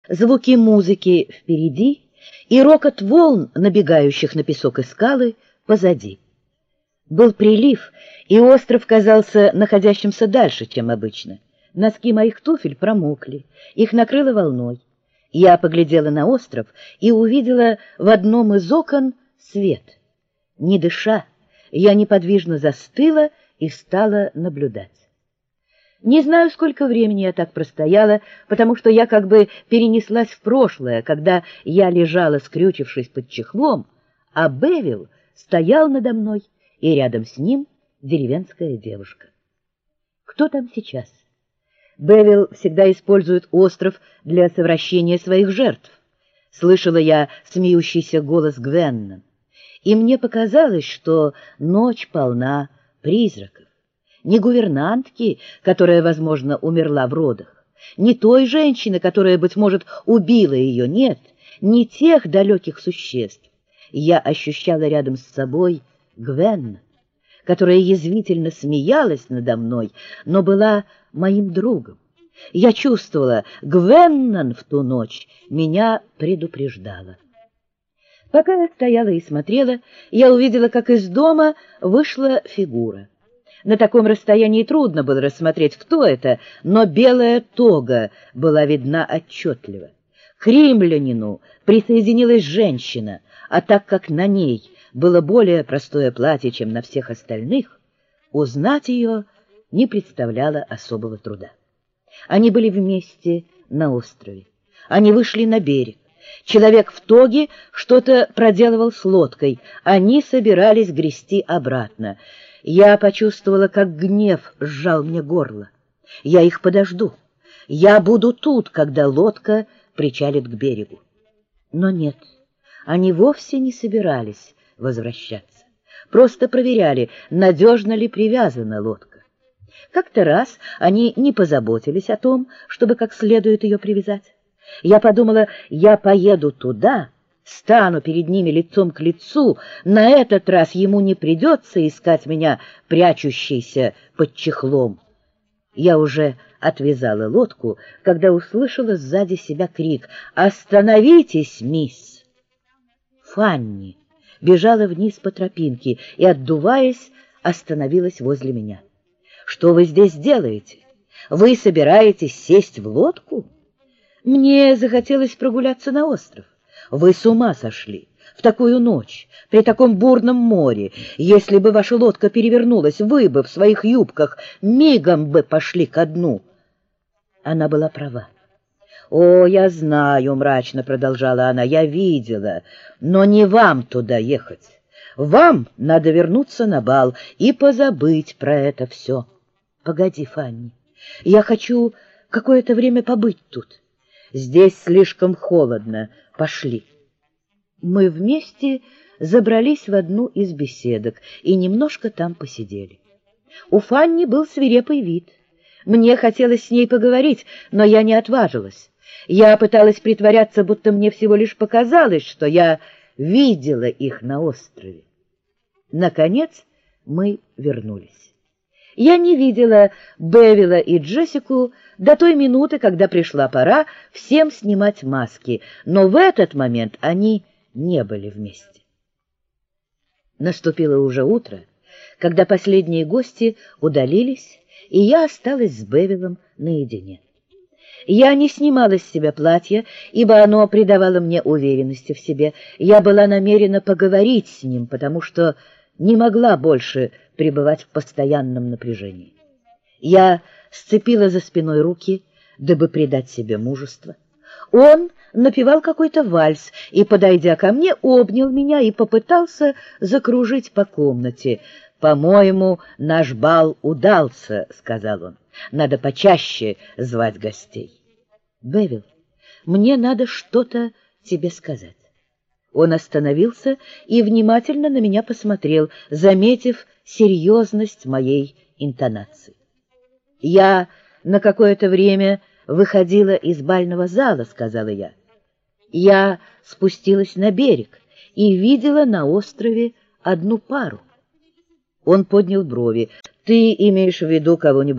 звуки музыки впереди и рокот волн, набегающих на песок и скалы, позади. Был прилив, и остров казался находящимся дальше, чем обычно. Носки моих туфель промокли, их накрыло волной. Я поглядела на остров и увидела в одном из окон свет. Не дыша, я неподвижно застыла и стала наблюдать. Не знаю, сколько времени я так простояла, потому что я как бы перенеслась в прошлое, когда я лежала, скрючившись под чехлом, а Бевил стоял надо мной, и рядом с ним деревенская девушка. Кто там сейчас? Бевил всегда использует остров для совращения своих жертв. Слышала я смеющийся голос Гвенна, и мне показалось, что ночь полна призраков. Не гувернантки, которая, возможно, умерла в родах, не той женщины, которая, быть может, убила ее, нет, не тех далеких существ. Я ощущала рядом с собой Гвенна, которая язвительно смеялась надо мной, но была моим другом. Я чувствовала, Гвеннан в ту ночь меня предупреждала. Пока я стояла и смотрела, я увидела, как из дома вышла фигура. На таком расстоянии трудно было рассмотреть, кто это, но белая тога была видна отчетливо. К римлянину присоединилась женщина, а так как на ней было более простое платье, чем на всех остальных, узнать ее не представляло особого труда. Они были вместе на острове. Они вышли на берег. Человек в тоге что-то проделывал с лодкой. Они собирались грести обратно. Я почувствовала, как гнев сжал мне горло. Я их подожду. Я буду тут, когда лодка причалит к берегу. Но нет, они вовсе не собирались возвращаться. Просто проверяли, надежно ли привязана лодка. Как-то раз они не позаботились о том, чтобы как следует ее привязать. Я подумала, я поеду туда, стану перед ними лицом к лицу, на этот раз ему не придется искать меня, прячущейся под чехлом. Я уже отвязала лодку, когда услышала сзади себя крик: «Остановитесь, мисс!» Фанни бежала вниз по тропинке и, отдуваясь, остановилась возле меня. «Что вы здесь делаете? Вы собираетесь сесть в лодку?» «Мне захотелось прогуляться на остров». «Вы с ума сошли! В такую ночь, при таком бурном море! Если бы ваша лодка перевернулась, вы бы в своих юбках мигом бы пошли ко дну!» Она была права. «О, я знаю», — мрачно продолжала она, — «я видела, но не вам туда ехать. Вам надо вернуться на бал и позабыть про это все». «Погоди, Фанни, я хочу какое-то время побыть тут. Здесь слишком холодно. Пошли». Мы вместе забрались в одну из беседок и немножко там посидели. У Фанни был свирепый вид. Мне хотелось с ней поговорить, но я не отважилась. Я пыталась притворяться, будто мне всего лишь показалось, что я видела их на острове. Наконец мы вернулись. Я не видела Бевила и Джессику до той минуты, когда пришла пора всем снимать маски, но в этот момент они не были вместе. Наступило уже утро, когда последние гости удалились, и я осталась с Бевилом наедине. Я не снимала с себя платье, ибо оно придавало мне уверенности в себе. Я была намерена поговорить с ним, потому что не могла больше пребывать в постоянном напряжении. Я сцепила за спиной руки, дабы придать себе мужество. Он напевал какой-то вальс и, подойдя ко мне, обнял меня и попытался закружить по комнате. «По-моему, наш бал удался», — сказал он. «Надо почаще звать гостей». «Бевил, мне надо что-то тебе сказать». Он остановился и внимательно на меня посмотрел, заметив серьезность моей интонации. «Я на какое-то время выходила из бального зала», — сказала я. «Я спустилась на берег и видела на острове одну пару». Он поднял брови. «Ты имеешь в виду кого-нибудь